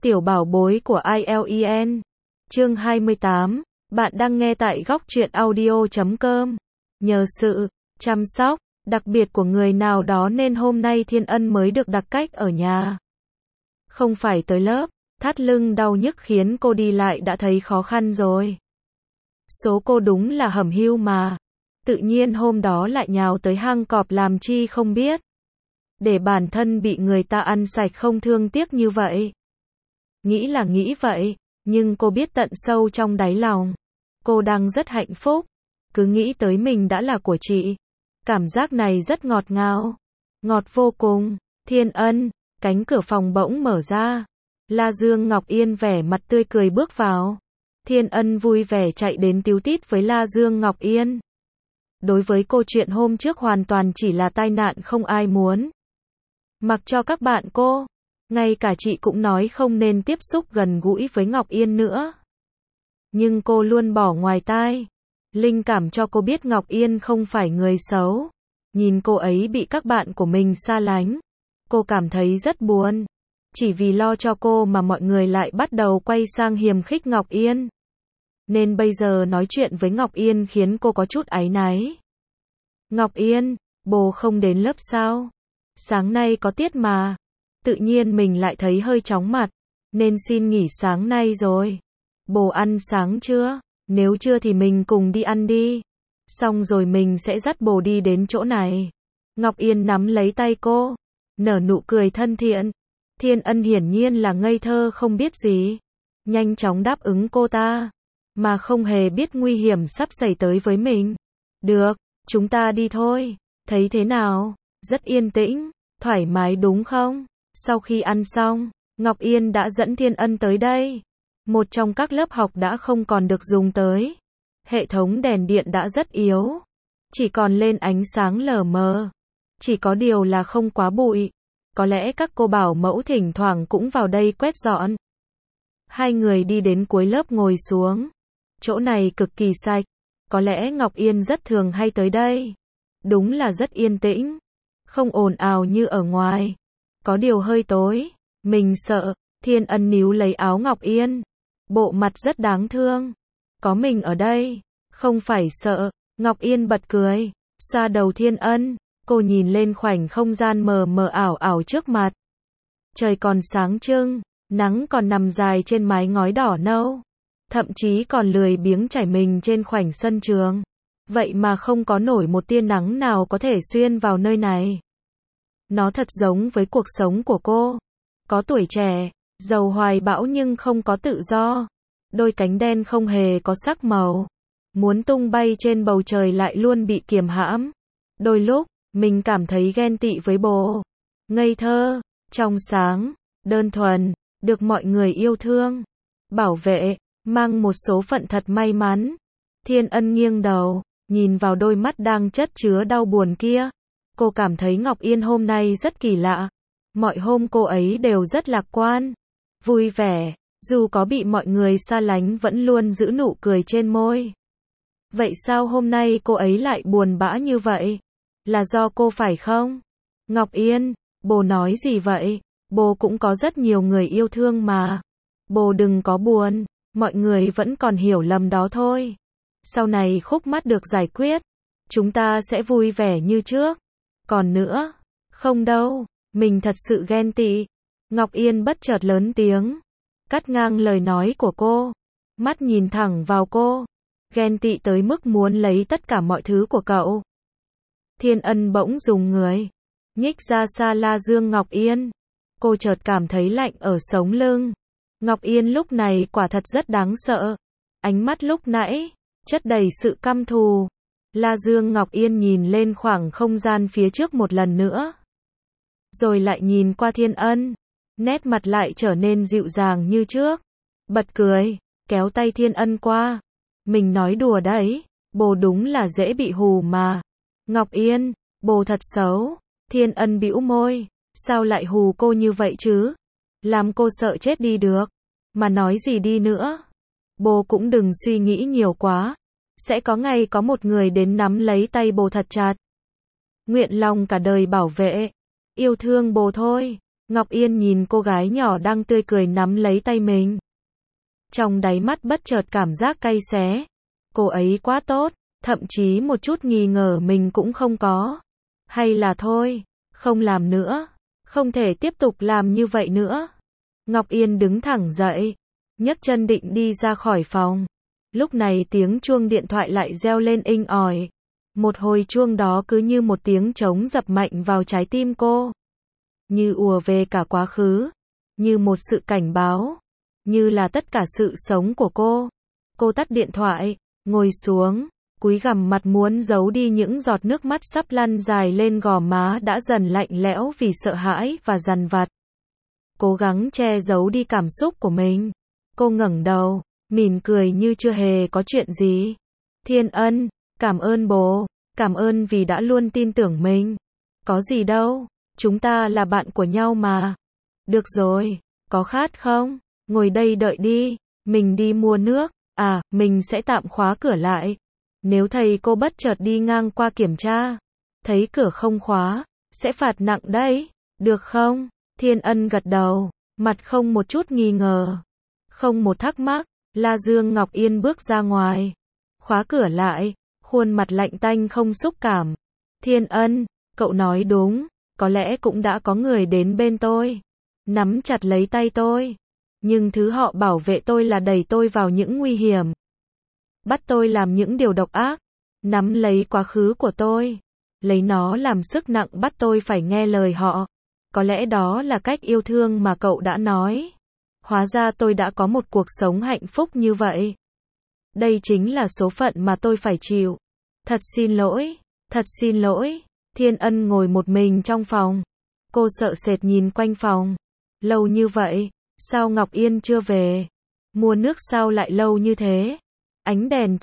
Tiểu bảo bối của IELTS. Chương 28. Bạn đang nghe tại góc truyện audio.com. Nhờ sự chăm sóc đặc biệt của người nào đó nên hôm nay Thiên Ân mới được đặc cách ở nhà. Không phải tới lớp, thắt lưng đau nhức khiến cô đi lại đã thấy khó khăn rồi. Số cô đúng là hẩm hiu mà. Tự nhiên hôm đó lại nhào tới hang cọp làm chi không biết. Để bản thân bị người ta ăn sạch không thương tiếc như vậy. Nghĩ là nghĩ vậy, nhưng cô biết tận sâu trong đáy lòng. Cô đang rất hạnh phúc. Cứ nghĩ tới mình đã là của chị. Cảm giác này rất ngọt ngào. Ngọt vô cùng. Thiên Ân, cánh cửa phòng bỗng mở ra. La Dương Ngọc Yên vẻ mặt tươi cười bước vào. Thiên Ân vui vẻ chạy đến tíu tít với La Dương Ngọc Yên. Đối với cô chuyện hôm trước hoàn toàn chỉ là tai nạn không ai muốn. Mặc cho các bạn cô, ngay cả chị cũng nói không nên tiếp xúc gần gũi với Ngọc Yên nữa. Nhưng cô luôn bỏ ngoài tai. Linh cảm cho cô biết Ngọc Yên không phải người xấu. Nhìn cô ấy bị các bạn của mình xa lánh. Cô cảm thấy rất buồn. Chỉ vì lo cho cô mà mọi người lại bắt đầu quay sang hiềm khích Ngọc Yên. Nên bây giờ nói chuyện với Ngọc Yên khiến cô có chút áy náy. Ngọc Yên, bồ không đến lớp sao? Sáng nay có tiết mà. Tự nhiên mình lại thấy hơi chóng mặt. Nên xin nghỉ sáng nay rồi. Bồ ăn sáng chưa? Nếu chưa thì mình cùng đi ăn đi. Xong rồi mình sẽ dắt bồ đi đến chỗ này. Ngọc Yên nắm lấy tay cô. Nở nụ cười thân thiện. Thiên Ân hiển nhiên là ngây thơ không biết gì. Nhanh chóng đáp ứng cô ta. Mà không hề biết nguy hiểm sắp xảy tới với mình. Được, chúng ta đi thôi. Thấy thế nào? Rất yên tĩnh, thoải mái đúng không? Sau khi ăn xong, Ngọc Yên đã dẫn Thiên Ân tới đây. Một trong các lớp học đã không còn được dùng tới. Hệ thống đèn điện đã rất yếu. Chỉ còn lên ánh sáng lờ mờ. Chỉ có điều là không quá bụi. Có lẽ các cô bảo mẫu thỉnh thoảng cũng vào đây quét dọn. Hai người đi đến cuối lớp ngồi xuống. Chỗ này cực kỳ sạch. Có lẽ Ngọc Yên rất thường hay tới đây. Đúng là rất yên tĩnh. Không ồn ào như ở ngoài. Có điều hơi tối. Mình sợ. Thiên Ân níu lấy áo Ngọc Yên. Bộ mặt rất đáng thương. Có mình ở đây. Không phải sợ. Ngọc Yên bật cười. Xoa đầu Thiên Ân. Cô nhìn lên khoảnh không gian mờ mờ ảo ảo trước mặt. Trời còn sáng trưng. Nắng còn nằm dài trên mái ngói đỏ nâu. Thậm chí còn lười biếng trải mình trên khoảnh sân trường. Vậy mà không có nổi một tia nắng nào có thể xuyên vào nơi này. Nó thật giống với cuộc sống của cô. Có tuổi trẻ, giàu hoài bão nhưng không có tự do. Đôi cánh đen không hề có sắc màu. Muốn tung bay trên bầu trời lại luôn bị kiềm hãm. Đôi lúc, mình cảm thấy ghen tị với bồ. Ngây thơ, trong sáng, đơn thuần, được mọi người yêu thương, bảo vệ, mang một số phận thật may mắn. Thiên Ân nghiêng đầu, nhìn vào đôi mắt đang chất chứa đau buồn kia. Cô cảm thấy Ngọc Yên hôm nay rất kỳ lạ. Mọi hôm cô ấy đều rất lạc quan, vui vẻ, dù có bị mọi người xa lánh vẫn luôn giữ nụ cười trên môi. Vậy sao hôm nay cô ấy lại buồn bã như vậy? Là do cô phải không? Ngọc Yên, bồ nói gì vậy? Bồ cũng có rất nhiều người yêu thương mà. Bồ đừng có buồn, mọi người vẫn còn hiểu lầm đó thôi. Sau này khúc mắc được giải quyết, chúng ta sẽ vui vẻ như trước. Còn nữa, không đâu, mình thật sự ghen tị. Ngọc Yên bất chợt lớn tiếng, cắt ngang lời nói của cô, mắt nhìn thẳng vào cô, ghen tị tới mức muốn lấy tất cả mọi thứ của cậu. Thiên Ân bỗng dùng người, nhích ra xa La Dương Ngọc Yên. Cô chợt cảm thấy lạnh ở sống lưng. Ngọc Yên lúc này quả thật rất đáng sợ. Ánh mắt lúc nãy chất đầy sự căm thù. La Dương Ngọc Yên nhìn lên khoảng không gian phía trước một lần nữa. Rồi lại nhìn qua Thiên Ân. Nét mặt lại trở nên dịu dàng như trước. Bật cười, kéo tay Thiên Ân qua. Mình nói đùa đấy, bồ đúng là dễ bị hù mà. Ngọc Yên, bồ thật xấu. Thiên Ân bĩu môi. Sao lại hù cô như vậy chứ? Làm cô sợ chết đi được. Mà nói gì đi nữa. Bồ cũng đừng suy nghĩ nhiều quá. Sẽ có ngày có một người đến nắm lấy tay bồ thật chặt. Nguyện lòng cả đời bảo vệ. Yêu thương bồ thôi. Ngọc Yên nhìn cô gái nhỏ đang tươi cười nắm lấy tay mình. Trong đáy mắt bất chợt cảm giác cay xé. Cô ấy quá tốt, thậm chí một chút nghi ngờ mình cũng không có. Hay là thôi, không làm nữa, không thể tiếp tục làm như vậy nữa. Ngọc Yên đứng thẳng dậy, nhấc chân định đi ra khỏi phòng. Lúc này tiếng chuông điện thoại lại reo lên inh ỏi. Một hồi chuông đó cứ như một tiếng trống dập mạnh vào trái tim cô. Như ùa về cả quá khứ, như một sự cảnh báo, như là tất cả sự sống của cô. Cô tắt điện thoại, ngồi xuống, cúi gằm mặt muốn giấu đi những giọt nước mắt sắp lăn dài lên gò má đã dần lạnh lẽo vì sợ hãi và dằn vặt. Cố gắng che giấu đi cảm xúc của mình. Cô ngẩng đầu, mỉm cười như chưa hề có chuyện gì. Thiên Ân, cảm ơn bố, cảm ơn vì đã luôn tin tưởng mình. Có gì đâu, chúng ta là bạn của nhau mà. Được rồi, có khát không? Ngồi đây đợi đi, mình đi mua nước. À, mình sẽ tạm khóa cửa lại. Nếu thầy cô bất chợt đi ngang qua kiểm tra, thấy cửa không khóa, sẽ phạt nặng đấy, được không? Thiên Ân gật đầu, mặt không một chút nghi ngờ, không một thắc mắc. La Dương Ngọc Yên bước ra ngoài, khóa cửa lại, khuôn mặt lạnh tanh không xúc cảm. Thiên Ân, cậu nói đúng, có lẽ cũng đã có người đến bên tôi, nắm chặt lấy tay tôi, nhưng thứ họ bảo vệ tôi là đẩy tôi vào những nguy hiểm, bắt tôi làm những điều độc ác, nắm lấy quá khứ của tôi, lấy nó làm sức nặng bắt tôi phải nghe lời họ. Có lẽ đó là cách yêu thương mà cậu đã nói. Hóa ra tôi đã có một cuộc sống hạnh phúc như vậy. Đây chính là số phận mà tôi phải chịu. Thật xin lỗi, thật xin lỗi. Thiên Ân ngồi một mình trong phòng. Cô sợ sệt nhìn quanh phòng. Lâu như vậy, sao Ngọc Yên chưa về? Mua nước sao lại lâu như thế? Ánh đèn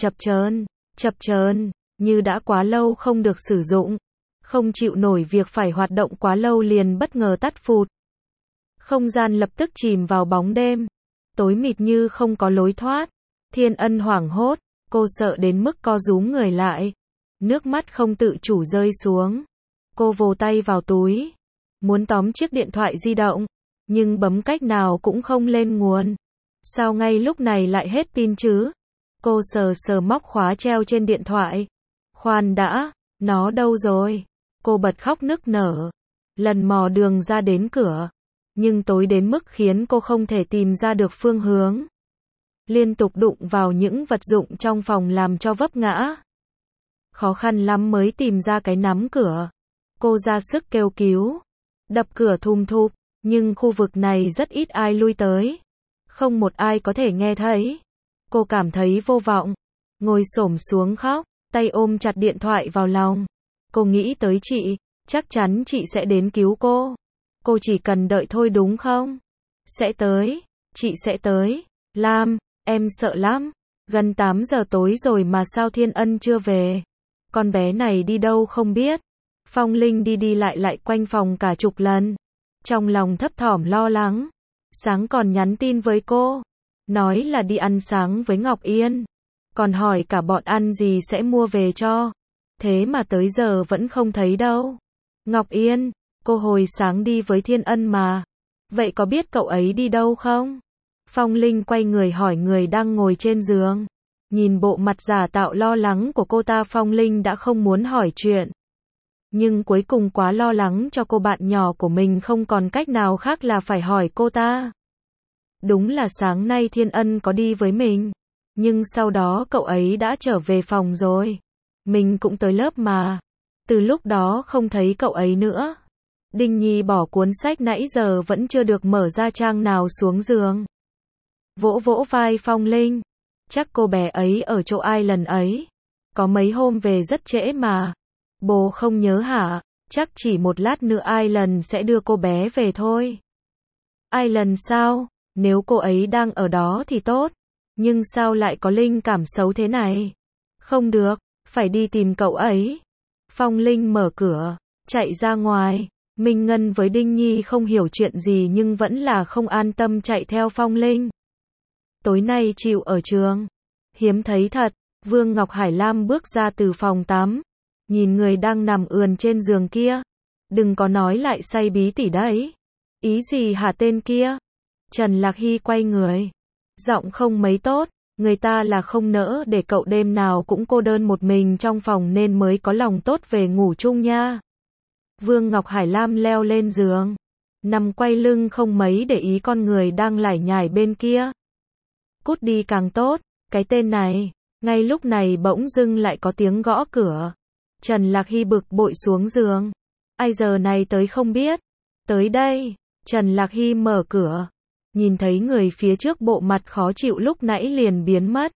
chập chờn, như đã quá lâu không được sử dụng. Không chịu nổi việc phải hoạt động quá lâu liền bất ngờ tắt phụt. Không gian lập tức chìm vào bóng đêm, tối mịt như không có lối thoát. Thiên Ân hoảng hốt, cô sợ đến mức co rúm người lại. Nước mắt không tự chủ rơi xuống. Cô vồ tay vào túi, muốn tóm chiếc điện thoại di động, nhưng bấm cách nào cũng không lên nguồn. Sao ngay lúc này lại hết pin chứ? Cô sờ sờ móc khóa treo trên điện thoại. Khoan đã, nó đâu rồi? Cô bật khóc nức nở, lần mò đường ra đến cửa. Nhưng tối đến mức khiến cô không thể tìm ra được phương hướng. Liên tục đụng vào những vật dụng trong phòng làm cho vấp ngã. Khó khăn lắm mới tìm ra cái nắm cửa. Cô ra sức kêu cứu, đập cửa thùm thụp, nhưng khu vực này rất ít ai lui tới. Không một ai có thể nghe thấy. Cô cảm thấy vô vọng, ngồi xổm xuống khóc, tay ôm chặt điện thoại vào lòng. Cô nghĩ tới chị, chắc chắn chị sẽ đến cứu cô. Cô chỉ cần đợi thôi đúng không? Sẽ tới, chị sẽ tới. Lam, em sợ lắm. Gần 8 giờ tối rồi mà sao Thiên Ân chưa về? Con bé này đi đâu không biết. Phong Linh đi đi lại lại quanh phòng cả chục lần. Trong lòng thấp thỏm lo lắng. Sáng còn nhắn tin với cô, nói là đi ăn sáng với Ngọc Yên. Còn hỏi cả bọn ăn gì sẽ mua về cho. Thế mà tới giờ vẫn không thấy đâu. Ngọc Yên, cô hồi sáng đi với Thiên Ân mà. Vậy có biết cậu ấy đi đâu không? Phong Linh quay người hỏi người đang ngồi trên giường. Nhìn bộ mặt giả tạo lo lắng của cô ta, Phong Linh đã không muốn hỏi chuyện. Nhưng cuối cùng quá lo lắng cho cô bạn nhỏ của mình, không còn cách nào khác là phải hỏi cô ta. Đúng là sáng nay Thiên Ân có đi với mình. Nhưng sau đó cậu ấy đã trở về phòng rồi. Mình cũng tới lớp mà. Từ lúc đó không thấy cậu ấy nữa. Đinh Nhi bỏ cuốn sách nãy giờ vẫn chưa được mở ra trang nào xuống giường. Vỗ vỗ vai Phong Linh. Chắc cô bé ấy ở chỗ ai lần ấy. Có mấy hôm về rất trễ mà. Bố không nhớ hả? Chắc chỉ một lát nữa Island sẽ đưa cô bé về thôi. Island sao? Nếu cô ấy đang ở đó thì tốt. Nhưng sao lại có linh cảm xấu thế này? Không được, phải đi tìm cậu ấy. Phong Linh mở cửa, chạy ra ngoài. Minh Ngân với Đinh Nhi không hiểu chuyện gì nhưng vẫn là không an tâm chạy theo Phong Linh. Tối nay chịu ở trường. Hiếm thấy thật. Vương Ngọc Hải Lam bước ra từ phòng tắm. Nhìn người đang nằm ườn trên giường kia. Đừng có nói lại say bí tỉ đấy. Ý gì hả tên kia? Trần Lạc Hy quay người. Giọng không mấy tốt, người ta là không nỡ để cậu đêm nào cũng cô đơn một mình trong phòng nên mới có lòng tốt về ngủ chung nha. Vương Ngọc Hải Lam leo lên giường, nằm quay lưng không mấy để ý con người đang lải nhải bên kia. Cút đi càng tốt, cái tên này. Ngay lúc này bỗng dưng lại có tiếng gõ cửa. Trần Lạc Hy bực bội xuống giường. Ai giờ này tới không biết. Tới đây. Trần Lạc Hy mở cửa. Nhìn thấy người phía trước bộ mặt khó chịu lúc nãy liền biến mất.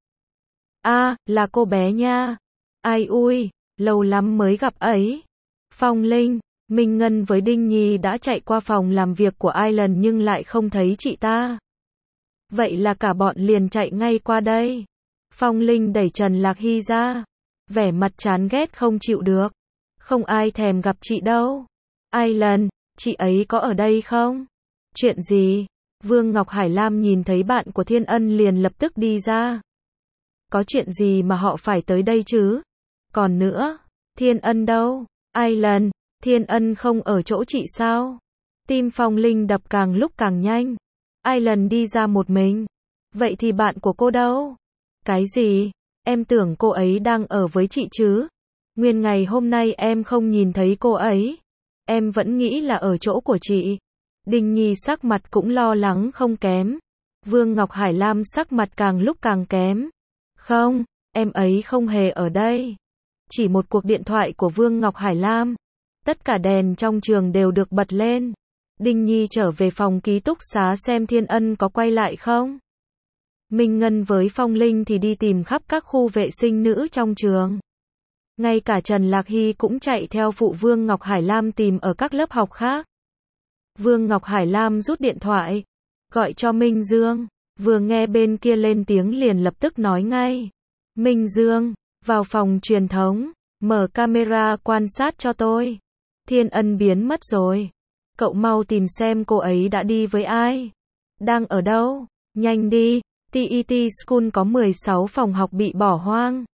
À, là cô bé nha. Ai ui, lâu lắm mới gặp ấy. Phong Linh, Minh Ngân với Đinh Nhi đã chạy qua phòng làm việc của Island nhưng lại không thấy chị ta. Vậy là cả bọn liền chạy ngay qua đây. Phong Linh đẩy Trần Lạc Hy ra. Vẻ mặt chán ghét không chịu được. Không ai thèm gặp chị đâu. Island, chị ấy có ở đây không? Chuyện gì? Vương Ngọc Hải Lam nhìn thấy bạn của Thiên Ân liền lập tức đi ra. Có chuyện gì mà họ phải tới đây chứ? Còn nữa, Thiên Ân đâu? Island, Thiên Ân không ở chỗ chị sao? Tim Phong Linh đập càng lúc càng nhanh. Island đi ra một mình. Vậy thì bạn của cô đâu? Cái gì? Em tưởng cô ấy đang ở với chị chứ? Nguyên ngày hôm nay em không nhìn thấy cô ấy. Em vẫn nghĩ là ở chỗ của chị. Đinh Nhi sắc mặt cũng lo lắng không kém. Vương Ngọc Hải Lam sắc mặt càng lúc càng kém. Không, em ấy không hề ở đây. Chỉ một cuộc điện thoại của Vương Ngọc Hải Lam. Tất cả đèn trong trường đều được bật lên. Đinh Nhi trở về phòng ký túc xá xem Thiên Ân có quay lại không. Minh Ngân với Phong Linh thì đi tìm khắp các khu vệ sinh nữ trong trường. Ngay cả Trần Lạc Hy cũng chạy theo phụ Vương Ngọc Hải Lam tìm ở các lớp học khác. Vương Ngọc Hải Lam rút điện thoại, gọi cho Minh Dương. Vừa nghe bên kia lên tiếng liền lập tức nói ngay. Minh Dương, vào phòng truyền thống, mở camera quan sát cho tôi. Thiên Ân biến mất rồi. Cậu mau tìm xem cô ấy đã đi với ai. Đang ở đâu? Nhanh đi. TET School có 16 phòng học bị bỏ hoang.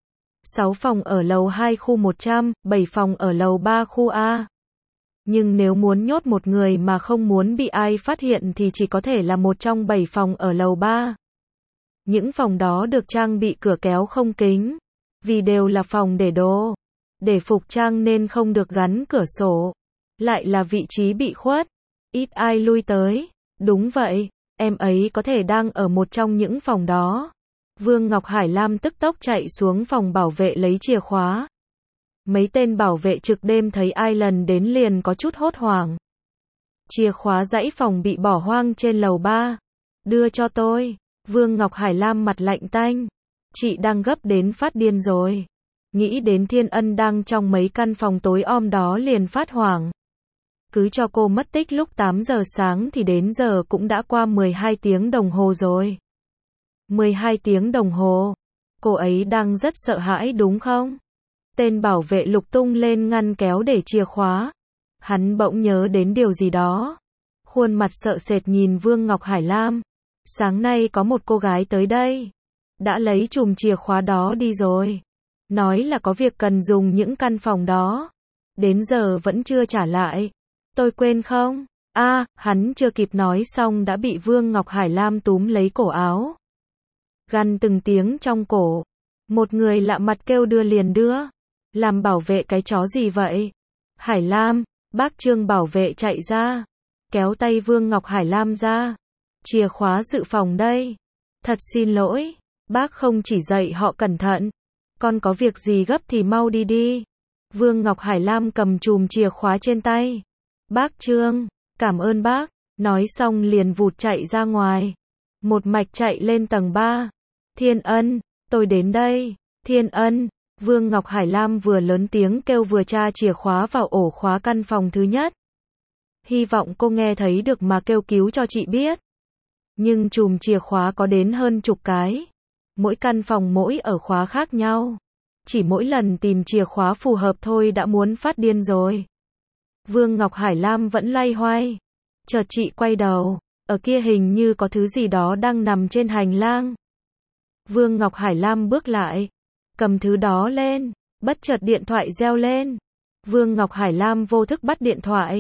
6 phòng ở lầu 2 khu 100, 7 phòng ở lầu 3 khu A. Nhưng nếu muốn nhốt một người mà không muốn bị ai phát hiện thì chỉ có thể là một trong 7 phòng ở lầu 3. Những phòng đó được trang bị cửa kéo không kính. Vì đều là phòng để đồ, để phục trang nên không được gắn cửa sổ. Lại là vị trí bị khuất. Ít ai lui tới. Đúng vậy. Em ấy có thể đang ở một trong những phòng đó. Vương Ngọc Hải Lam tức tốc chạy xuống phòng bảo vệ lấy chìa khóa. Mấy tên bảo vệ trực đêm thấy Island đến liền có chút hốt hoảng. Chìa khóa dãy phòng bị bỏ hoang trên lầu 3. Đưa cho tôi. Vương Ngọc Hải Lam mặt lạnh tanh. Chị đang gấp đến phát điên rồi. Nghĩ đến Thiên Ân đang trong mấy căn phòng tối om đó liền phát hoảng. Cứ cho cô mất tích lúc 8 giờ sáng thì đến giờ cũng đã qua 12 tiếng đồng hồ rồi. 12 tiếng đồng hồ. Cô ấy đang rất sợ hãi đúng không? Tên bảo vệ lục tung lên ngăn kéo để chìa khóa. Hắn bỗng nhớ đến điều gì đó. Khuôn mặt sợ sệt nhìn Vương Ngọc Hải Lam. Sáng nay có một cô gái tới đây. Đã lấy chùm chìa khóa đó đi rồi. Nói là có việc cần dùng những căn phòng đó. Đến giờ vẫn chưa trả lại. Tôi quên không? Hắn chưa kịp nói xong đã bị Vương Ngọc Hải Lam túm lấy cổ áo. Gằn từng tiếng trong cổ. Một người lạ mặt kêu đưa liền đưa. Làm bảo vệ cái chó gì vậy? Hải Lam, bác Trương bảo vệ chạy ra. Kéo tay Vương Ngọc Hải Lam ra. Chìa khóa dự phòng đây. Thật xin lỗi. Bác không chỉ dạy họ cẩn thận. Con có việc gì gấp thì mau đi đi. Vương Ngọc Hải Lam cầm chùm chìa khóa trên tay. Bác Trương, cảm ơn bác. Nói xong liền vụt chạy ra ngoài. Một mạch chạy lên tầng 3. Thiên Ân, tôi đến đây. Thiên Ân, Vương Ngọc Hải Lam vừa lớn tiếng kêu vừa tra chìa khóa vào ổ khóa căn phòng thứ nhất. Hy vọng cô nghe thấy được mà kêu cứu cho chị biết. Nhưng chùm chìa khóa có đến hơn chục cái. Mỗi căn phòng mỗi ở khóa khác nhau. Chỉ mỗi lần tìm chìa khóa phù hợp thôi đã muốn phát điên rồi. Vương Ngọc Hải Lam vẫn loay hoay. Chợt chị quay đầu. Ở kia hình như có thứ gì đó đang nằm trên hành lang. Vương Ngọc Hải Lam bước lại. Cầm thứ đó lên. Bất chợt điện thoại reo lên. Vương Ngọc Hải Lam vô thức bắt điện thoại.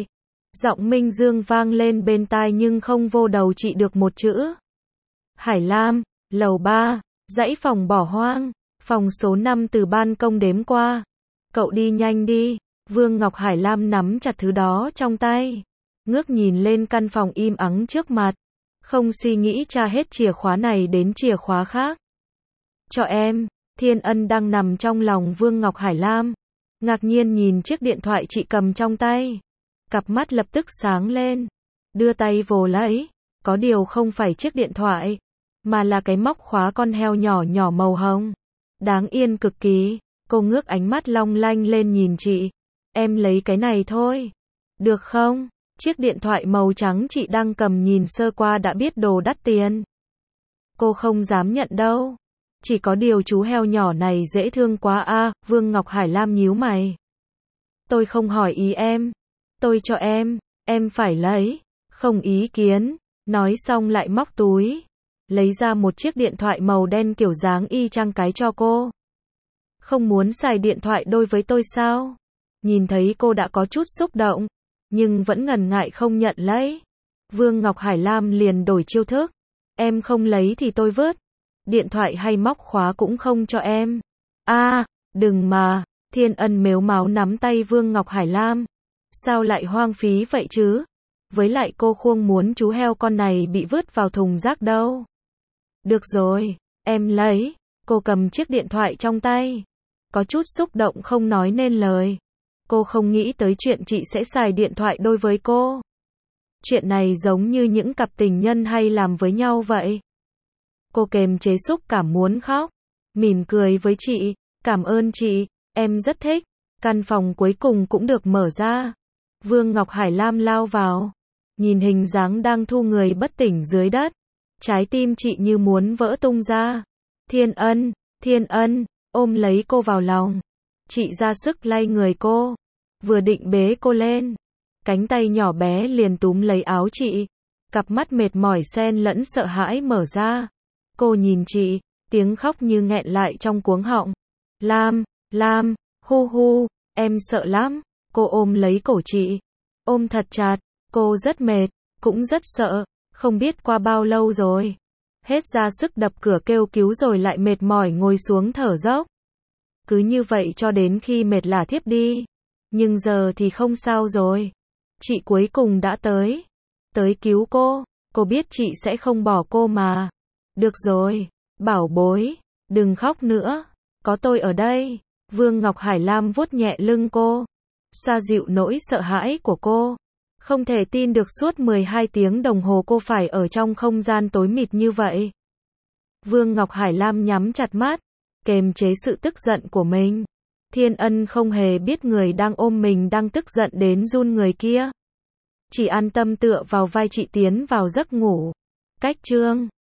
Giọng Minh Dương vang lên bên tai nhưng không vô đầu chị được một chữ. Hải Lam, lầu 3, dãy phòng bỏ hoang, phòng số 5 từ ban công đếm qua. Cậu đi nhanh đi. Vương Ngọc Hải Lam nắm chặt thứ đó trong tay, ngước nhìn lên căn phòng im ắng trước mặt, không suy nghĩ tra hết chìa khóa này đến chìa khóa khác. Cho em. Thiên Ân đang nằm trong lòng Vương Ngọc Hải Lam, ngạc nhiên nhìn chiếc điện thoại chị cầm trong tay, cặp mắt lập tức sáng lên, đưa tay vồ lấy, có điều không phải chiếc điện thoại, mà là cái móc khóa con heo nhỏ nhỏ màu hồng, đáng yên cực kỳ. Cô ngước ánh mắt long lanh lên nhìn chị. Em lấy cái này thôi, được không? Chiếc điện thoại màu trắng chị đang cầm nhìn sơ qua đã biết đồ đắt tiền. Cô không dám nhận đâu. Chỉ có điều chú heo nhỏ này dễ thương quá a. Vương Ngọc Hải Lam nhíu mày. Tôi không hỏi ý em. Tôi cho em phải lấy. Không ý kiến. Nói xong lại móc túi, lấy ra một chiếc điện thoại màu đen kiểu dáng y chang cái cho cô. Không muốn xài điện thoại đôi với tôi sao? Nhìn thấy cô đã có chút xúc động, nhưng vẫn ngần ngại không nhận lấy. Vương Ngọc Hải Lam liền đổi chiêu thức. Em không lấy thì tôi vứt. Điện thoại hay móc khóa cũng không cho em. Đừng mà. Thiên Ân mếu máo nắm tay Vương Ngọc Hải Lam. Sao lại hoang phí vậy chứ? Với lại cô không muốn chú heo con này bị vứt vào thùng rác đâu. Được rồi, em lấy. Cô cầm chiếc điện thoại trong tay, có chút xúc động không nói nên lời. Cô không nghĩ tới chuyện chị sẽ xài điện thoại đôi với cô. Chuyện này giống như những cặp tình nhân hay làm với nhau vậy. Cô kềm chế xúc cảm muốn khóc, mỉm cười với chị. Cảm ơn chị, em rất thích. Căn phòng cuối cùng cũng được mở ra. Vương Ngọc Hải Lam lao vào, nhìn hình dáng đang thu người bất tỉnh dưới đất. Trái tim chị như muốn vỡ tung ra. Thiên Ân, ôm lấy cô vào lòng. Chị ra sức lay người cô, vừa định bế cô lên, cánh tay nhỏ bé liền túm lấy áo chị. Cặp mắt mệt mỏi xen lẫn sợ hãi mở ra. Cô nhìn chị, tiếng khóc như nghẹn lại trong cuống họng. Lam, hu hu, em sợ lắm. Cô ôm lấy cổ chị, ôm thật chặt. Cô rất mệt, cũng rất sợ, không biết qua bao lâu rồi. Hết ra sức đập cửa kêu cứu rồi lại mệt mỏi ngồi xuống thở dốc. Cứ như vậy cho đến khi mệt lả thiếp đi. Nhưng giờ thì không sao rồi. Chị cuối cùng đã tới cứu cô. Cô biết chị sẽ không bỏ cô mà. Được rồi, bảo bối, đừng khóc nữa. Có tôi ở đây. Vương Ngọc Hải Lam vuốt nhẹ lưng cô, xoa dịu nỗi sợ hãi của cô. Không thể tin được suốt 12 tiếng đồng hồ cô phải ở trong không gian tối mịt như vậy. Vương Ngọc Hải Lam nhắm chặt mắt, kềm chế sự tức giận của mình. Thiên Ân không hề biết người đang ôm mình đang tức giận đến run người kia. Chỉ an tâm tựa vào vai chị tiến vào giấc ngủ. Cách chương